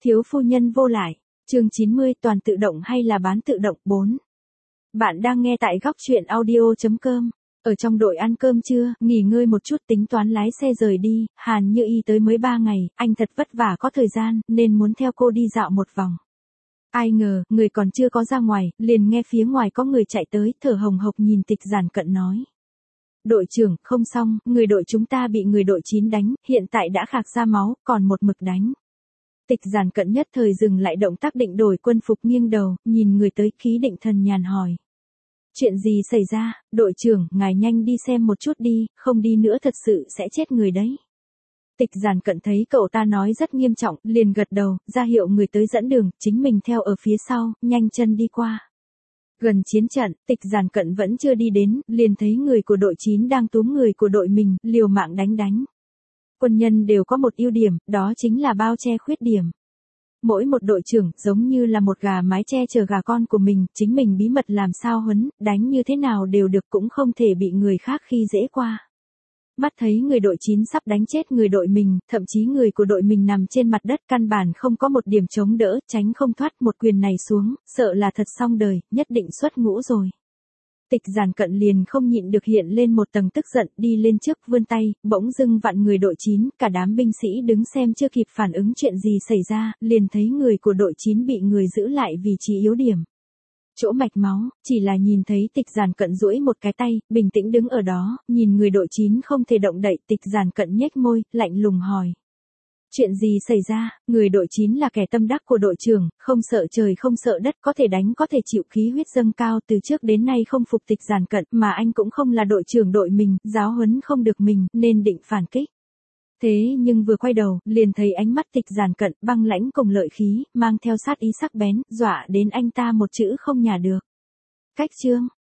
Thiếu phu nhân vô lại. Chương 90 toàn tự động hay là bán tự động 4. Bạn đang nghe tại góc truyện audio.com. Ở trong đội ăn cơm trưa, nghỉ ngơi một chút tính toán lái xe rời đi, Hàn Như Y tới mới 3 ngày, anh thật vất vả có thời gian, nên muốn theo cô đi dạo một vòng. Ai ngờ, người còn chưa có ra ngoài, liền nghe phía ngoài có người chạy tới, thở hồng hộc nhìn Tịch Giản Cận nói. Đội trưởng, không xong, người đội chúng ta bị người đội 9 đánh, hiện tại đã khạc ra máu, còn một mực đánh. Tịch Giản Cận nhất thời dừng lại động tác định đổi quân phục, nghiêng đầu, nhìn người tới, khí định thần nhàn hỏi. Chuyện gì xảy ra, đội trưởng, ngài nhanh đi xem một chút đi, không đi nữa thật sự sẽ chết người đấy. Tịch Giản Cận thấy cậu ta nói rất nghiêm trọng, liền gật đầu, ra hiệu người tới dẫn đường, chính mình theo ở phía sau, nhanh chân đi qua. Gần chiến trận, Tịch Giản Cận vẫn chưa đi đến, liền thấy người của đội 9 đang túm người của đội mình, liều mạng đánh. Quân nhân đều có một ưu điểm, đó chính là bao che khuyết điểm. Mỗi một đội trưởng giống như là một gà mái che chở gà con của mình, chính mình bí mật làm sao huấn, đánh như thế nào đều được, cũng không thể bị người khác khi dễ qua. Mắt thấy người đội 9 sắp đánh chết người đội mình, thậm chí người của đội mình nằm trên mặt đất, căn bản không có một điểm chống đỡ, tránh không thoát, một quyền này xuống, sợ là thật xong đời, nhất định xuất ngũ rồi. Tịch Giản Cận liền không nhịn được hiện lên một tầng tức giận, đi lên trước vươn tay, bỗng dưng vặn người đội 9, cả đám binh sĩ đứng xem chưa kịp phản ứng chuyện gì xảy ra, liền thấy người của đội 9 bị người giữ lại vị trí yếu điểm. Chỗ mạch máu, chỉ là nhìn thấy Tịch Giản Cận duỗi một cái tay, bình tĩnh đứng ở đó, nhìn người đội 9 không thể động đậy, Tịch Giản Cận nhếch môi, lạnh lùng hỏi. Chuyện gì xảy ra, người đội 9 là kẻ tâm đắc của đội trưởng, không sợ trời không sợ đất, có thể đánh có thể chịu, khí huyết dâng cao, từ trước đến nay không phục Tịch Giản Cận, mà anh cũng không là đội trưởng đội mình, giáo huấn không được mình, nên định phản kích. Thế nhưng vừa quay đầu, liền thấy ánh mắt Tịch Giản Cận, băng lãnh cùng lợi khí, mang theo sát ý sắc bén, dọa đến anh ta một chữ không nhả được. Cách chương.